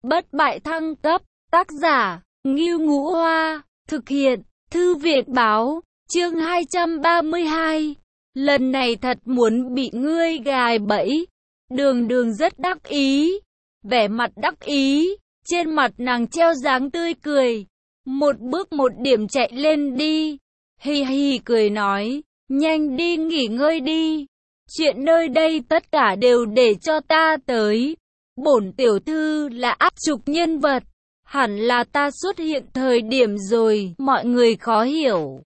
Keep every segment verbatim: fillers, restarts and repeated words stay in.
bất bại thăng cấp, tác giả, Ngưu Ngũ Hoa, thực hiện, Thư viện báo, chương hai trăm ba mươi hai. Lần này thật muốn bị ngươi gài bẫy. Đường Đường rất đắc ý, vẻ mặt đắc ý, trên mặt nàng treo dáng tươi cười. Một bước một điểm chạy lên đi, hì hì cười nói, nhanh đi nghỉ ngơi đi. Chuyện nơi đây tất cả đều để cho ta tới. Bổn tiểu thư là áp trục nhân vật, hẳn là ta xuất hiện thời điểm rồi, mọi người khó hiểu.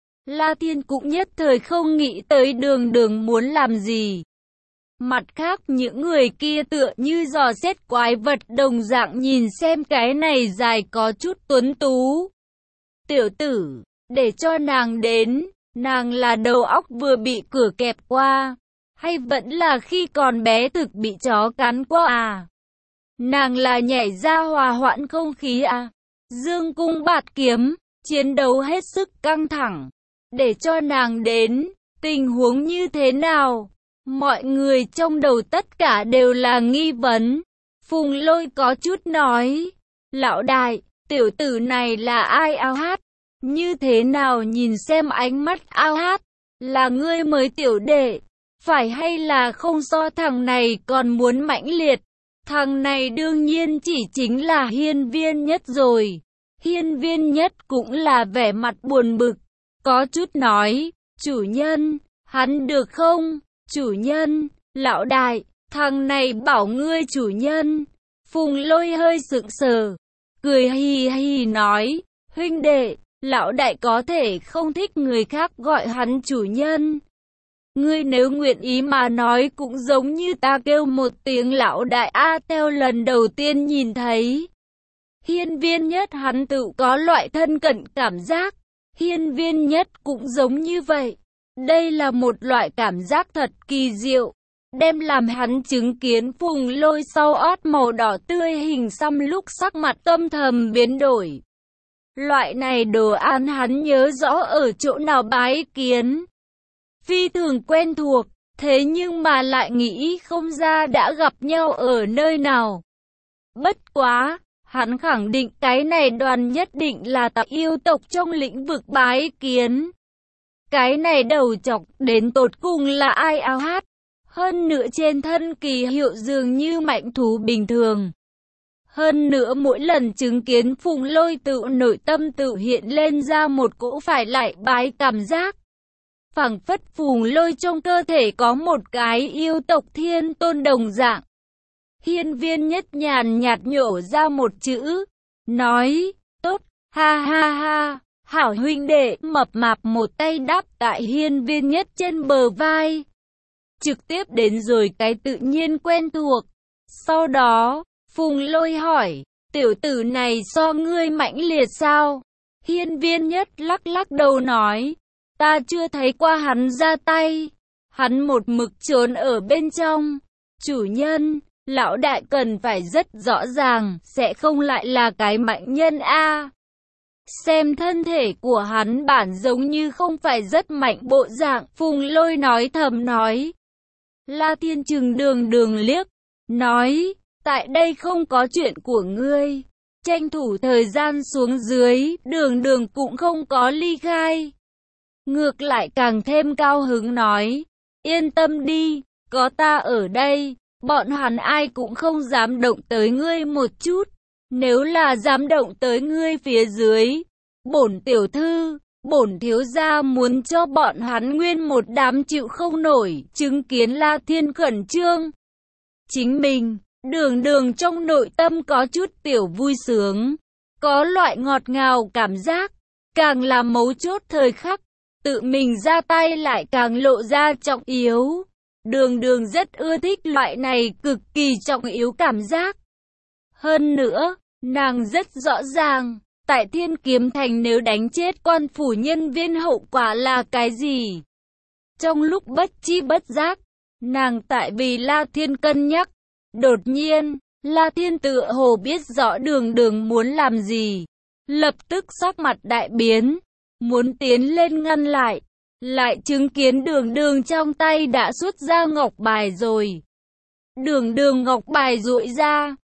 La Thiên cũng nhất thời không nghĩ tới Đường Đường muốn làm gì. Mặt khác những người kia tựa như dò xét quái vật đồng dạng nhìn xem cái này dài có chút tuấn tú. Tiểu tử, để cho nàng đến, nàng là đầu óc vừa bị cửa kẹp qua, hay vẫn là khi còn bé thực bị chó cắn qua à? Nàng là nhảy ra hòa hoãn không khí à? Dương cung bạt kiếm, chiến đấu hết sức căng thẳng. Để cho nàng đến, tình huống như thế nào? Mọi người trong đầu tất cả đều là nghi vấn. Phùng Lôi có chút nói, lão đại, tiểu tử này là ai ao hát? Như thế nào nhìn xem ánh mắt ao hát? Là ngươi mới tiểu đệ, phải hay là không so thằng này còn muốn mãnh liệt? Thằng này đương nhiên chỉ chính là Hiên Viên Nhất rồi. Hiên Viên Nhất cũng là vẻ mặt buồn bực, có chút nói, chủ nhân, hắn được không? Chủ nhân, lão đại, thằng này bảo ngươi chủ nhân. Phùng Lôi hơi sững sờ, cười hì hì nói, huynh đệ, lão đại có thể không thích người khác gọi hắn chủ nhân. Ngươi nếu nguyện ý mà nói cũng giống như ta kêu một tiếng lão đại A theo lần đầu tiên nhìn thấy. Hiên Viên Nhất hắn tự có loại thân cận cảm giác. Hiên Viên Nhất cũng giống như vậy. Đây là một loại cảm giác thật kỳ diệu, đem làm hắn chứng kiến Phùng Lôi sau ót màu đỏ tươi hình xăm lúc sắc mặt âm thầm biến đổi. Loại này đồ ăn hắn nhớ rõ ở chỗ nào bái kiến. Phi thường quen thuộc, thế nhưng mà lại nghĩ không ra đã gặp nhau ở nơi nào. Bất quá, hắn khẳng định cái này đoàn nhất định là tặc yêu tộc trong lĩnh vực bái kiến. Cái này đầu chọc đến tột cùng là ai ao hát? Hơn nữa trên thân kỳ hiệu dường như mạnh thú bình thường. Hơn nữa mỗi lần chứng kiến Phùng Lôi tự nội tâm tự hiện lên ra một cỗ phải lại bái cảm giác. Phảng phất Phùng Lôi trong cơ thể có một cái yêu tộc thiên tôn đồng dạng. Hiên Viên Nhất nhàn nhạt nhổ ra một chữ, nói, tốt, ha ha ha. Hảo huynh đệ, mập mạp một tay đáp tại Hiên Viên Nhất trên bờ vai. Trực tiếp đến rồi cái tự nhiên quen thuộc. Sau đó, Phùng Lôi hỏi, tiểu tử này so ngươi mãnh liệt sao? Hiên Viên Nhất lắc lắc đầu nói, ta chưa thấy qua hắn ra tay. Hắn một mực trốn ở bên trong. Chủ nhân, lão đại cần phải rất rõ ràng, sẽ không lại là cái mạnh nhân a. Xem thân thể của hắn bản giống như không phải rất mạnh bộ dạng, Phùng Lôi nói thầm nói. La Thiên trừng Đường Đường liếc, nói, tại đây không có chuyện của ngươi. Tranh thủ thời gian xuống dưới, Đường Đường cũng không có ly khai. Ngược lại càng thêm cao hứng nói, yên tâm đi, có ta ở đây, bọn hắn ai cũng không dám động tới ngươi một chút. Nếu là dám động tới ngươi phía dưới, bổn tiểu thư, bổn thiếu gia muốn cho bọn hắn nguyên một đám chịu không nổi. Chứng kiến La Thiên khẩn trương chính mình, Đường Đường trong nội tâm có chút tiểu vui sướng, có loại ngọt ngào cảm giác. Càng là mấu chốt thời khắc, tự mình ra tay lại càng lộ ra trọng yếu. Đường Đường rất ưa thích loại này cực kỳ trọng yếu cảm giác. Hơn nữa, nàng rất rõ ràng, tại Thiên Kiếm Thành nếu đánh chết quan phủ nhân viên hậu quả là cái gì. Trong lúc bất chi bất giác, nàng tại vì La Thiên cân nhắc. Đột nhiên, La Thiên tựa hồ biết rõ Đường Đường muốn làm gì. Lập tức sắc mặt đại biến, muốn tiến lên ngăn lại. Lại chứng kiến Đường Đường trong tay đã xuất ra ngọc bài rồi. Đường Đường ngọc bài duỗi ra,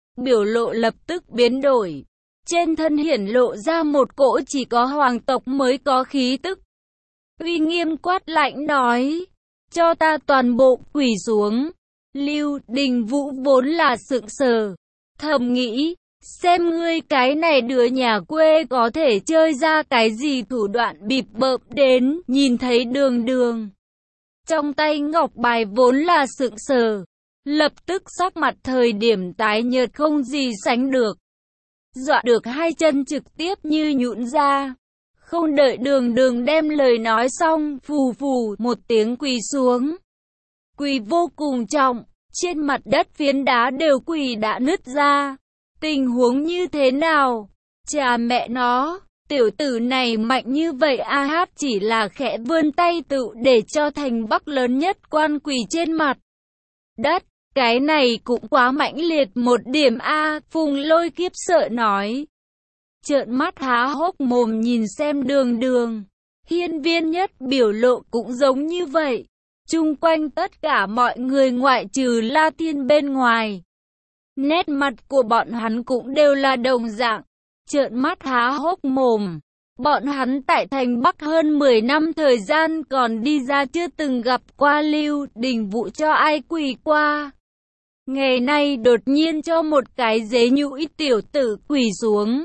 biểu lộ lập tức biến đổi. Trên thân hiển lộ ra một cỗ chỉ có hoàng tộc mới có khí tức. Uy nghiêm quát lạnh nói, cho ta toàn bộ quỳ xuống. Lưu Đình Vũ vốn là sững sờ, thầm nghĩ, xem ngươi cái này đứa nhà quê có thể chơi ra cái gì thủ đoạn bịp bợm đến, nhìn thấy Đường Đường. Trong tay ngọc bài vốn là sững sờ, lập tức sắc mặt thời điểm tái nhợt không gì sánh được. Dọa được hai chân trực tiếp như nhũn ra. Không đợi Đường Đường đem lời nói xong, phù phù một tiếng quỳ xuống. Quỳ vô cùng trọng, trên mặt đất phiến đá đều quỳ đã nứt ra. Tình huống như thế nào? Cha mẹ nó, tiểu tử này mạnh như vậy. A Hát chỉ là khẽ vươn tay tự để cho thành Bắc lớn nhất quan quỳ trên mặt đất. Cái này cũng quá mãnh liệt một điểm a. Phùng Lôi khiếp sợ nói. Trợn mắt há hốc mồm nhìn xem Đường Đường. Hiên Viên Nhất biểu lộ cũng giống như vậy. Chung quanh tất cả mọi người ngoại trừ La Thiên bên ngoài, nét mặt của bọn hắn cũng đều là đồng dạng. Trợn mắt há hốc mồm. Bọn hắn tại thành Bắc hơn mười năm thời gian còn đi ra chưa từng gặp qua Lưu Đình Vũ cho ai quỳ qua. Ngày nay đột nhiên cho một cái dế nhũi tiểu tử quỳ xuống.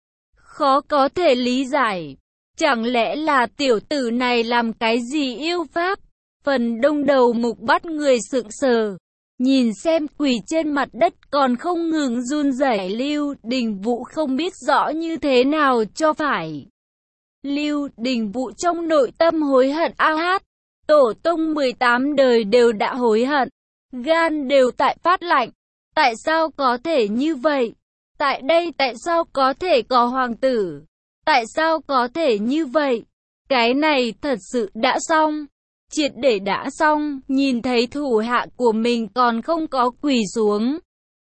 Khó có thể lý giải. Chẳng lẽ là tiểu tử này làm cái gì yêu pháp? Phần đông đầu mục bắt người sững sờ. Nhìn xem quỳ trên mặt đất còn không ngừng run rẩy Lưu Đình Vũ không biết rõ như thế nào cho phải. Lưu Đình Vũ trong nội tâm hối hận A Hát. Tổ tông mười tám đời đều đã hối hận. Gan đều tại phát lạnh. Tại sao có thể như vậy? Tại đây tại sao có thể có hoàng tử? Tại sao có thể như vậy? Cái này thật sự đã xong. Triệt để đã xong, nhìn thấy thủ hạ của mình còn không có quỳ xuống.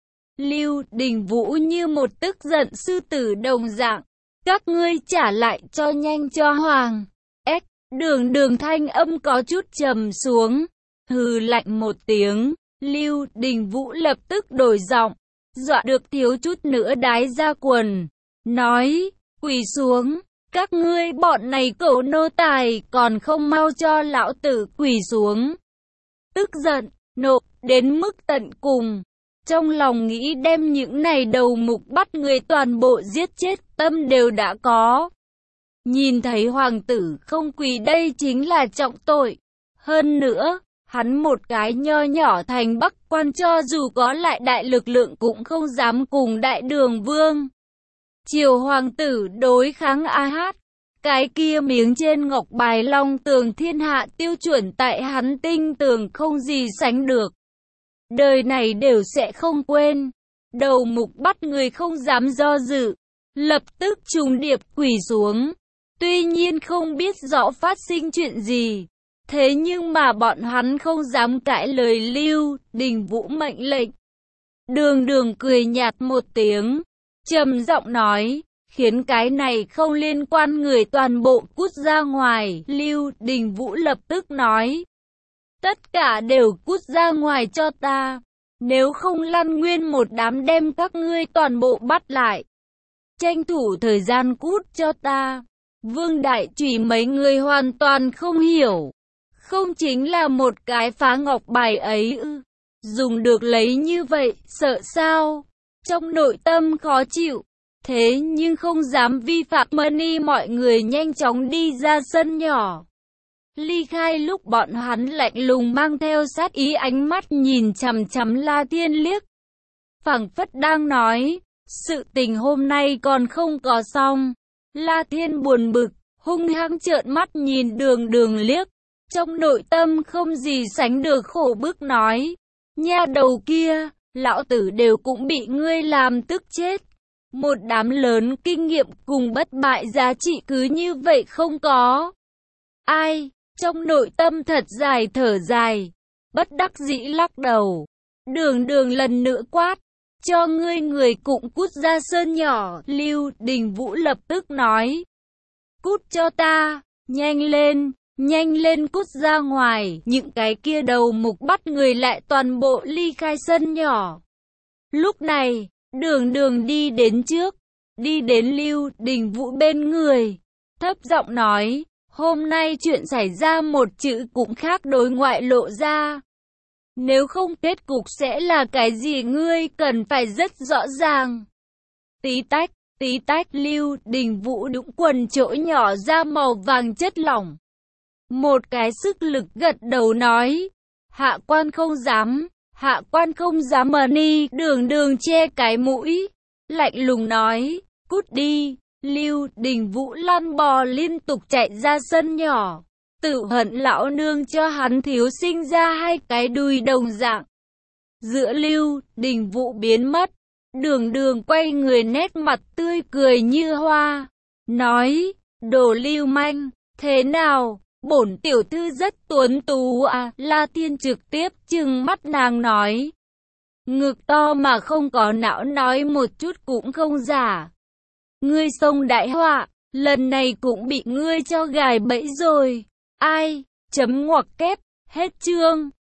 Lưu Đình Vũ như một tức giận sư tử đồng dạng. Các ngươi trả lại cho nhanh cho hoàng. Ếch, Đường Đường thanh âm có chút trầm xuống. Hừ lạnh một tiếng, Lưu Đình Vũ lập tức đổi giọng, dọa được thiếu chút nữa đái ra quần. Nói, quỳ xuống. Các ngươi bọn này cẩu nô tài còn không mau cho lão tử quỳ xuống. Tức giận, nộ, đến mức tận cùng. Trong lòng nghĩ đem những này đầu mục bắt người toàn bộ giết chết tâm đều đã có. Nhìn thấy hoàng tử không quỳ đây chính là trọng tội. Hơn nữa, hắn một cái nho nhỏ thành Bắc quan cho dù có lại đại lực lượng cũng không dám cùng đại đường vương triều hoàng tử đối kháng A Hát. Cái kia miếng trên ngọc bài long tường thiên hạ tiêu chuẩn tại hắn tinh tường không gì sánh được. Đời này đều sẽ không quên. Đầu mục bắt người không dám do dự, lập tức trùng điệp quỳ xuống. Tuy nhiên không biết rõ phát sinh chuyện gì, thế nhưng mà bọn hắn không dám cãi lời Lưu Đình Vũ mệnh lệnh. Đường Đường cười nhạt một tiếng, trầm giọng nói, khiến cái này không liên quan người toàn bộ cút ra ngoài. Lưu Đình Vũ lập tức nói, tất cả đều cút ra ngoài cho ta, nếu không lăn nguyên một đám đem các ngươi toàn bộ bắt lại. Tranh thủ thời gian cút cho ta. Vương Đại Trùy mấy người hoàn toàn không hiểu. Không chính là một cái phá ngọc bài ấy ư? Dùng được lấy như vậy, sợ sao? Trong nội tâm khó chịu. Thế nhưng không dám vi phạm Money, mọi người nhanh chóng đi ra sân nhỏ. Ly khai lúc bọn hắn lạnh lùng mang theo sát ý ánh mắt nhìn chằm chằm La Thiên liếc. Phảng phất đang nói, sự tình hôm nay còn không có xong. La Thiên buồn bực, hung hăng trợn mắt nhìn Đường Đường liếc. Trong nội tâm không gì sánh được khổ bức nói, nha đầu kia, lão tử đều cũng bị ngươi làm tức chết. Một đám lớn kinh nghiệm cùng bất bại giá trị cứ như vậy không có. Ai, trong nội tâm thật dài thở dài, bất đắc dĩ lắc đầu. Đường Đường lần nữa quát, cho ngươi người cũng cút ra sơn nhỏ. Lưu Đình Vũ lập tức nói, cút cho ta, nhanh lên, nhanh lên cút ra ngoài. Những cái kia đầu mục bắt người lại toàn bộ ly khai sân nhỏ. Lúc này, Đường Đường đi đến trước, đi đến Lưu Đình Vũ bên người, thấp giọng nói, hôm nay chuyện xảy ra một chữ cũng khác đối ngoại lộ ra. Nếu không kết cục sẽ là cái gì ngươi cần phải rất rõ ràng. Tí tách, tí tách Lưu Đình Vũ đũng quần chỗ nhỏ ra màu vàng chất lỏng. Một cái sức lực gật đầu nói, hạ quan không dám, hạ quan không dám mà ni. Đường Đường che cái mũi, lạnh lùng nói, cút đi. Lưu Đình Vũ lăn bò liên tục chạy ra sân nhỏ, tự hận lão nương cho hắn thiếu sinh ra hai cái đùi đồng dạng. Giữa Lưu Đình Vũ biến mất, Đường Đường quay người nét mặt tươi cười như hoa, nói, đồ lưu manh, thế nào, bổn tiểu thư rất tuấn tú à. La Thiên trực tiếp trừng mắt nàng nói, ngực to mà không có não nói một chút cũng không giả. Ngươi xông đại họa, lần này cũng bị ngươi cho gài bẫy rồi. Ai, chấm ngoặc kép, hết chương.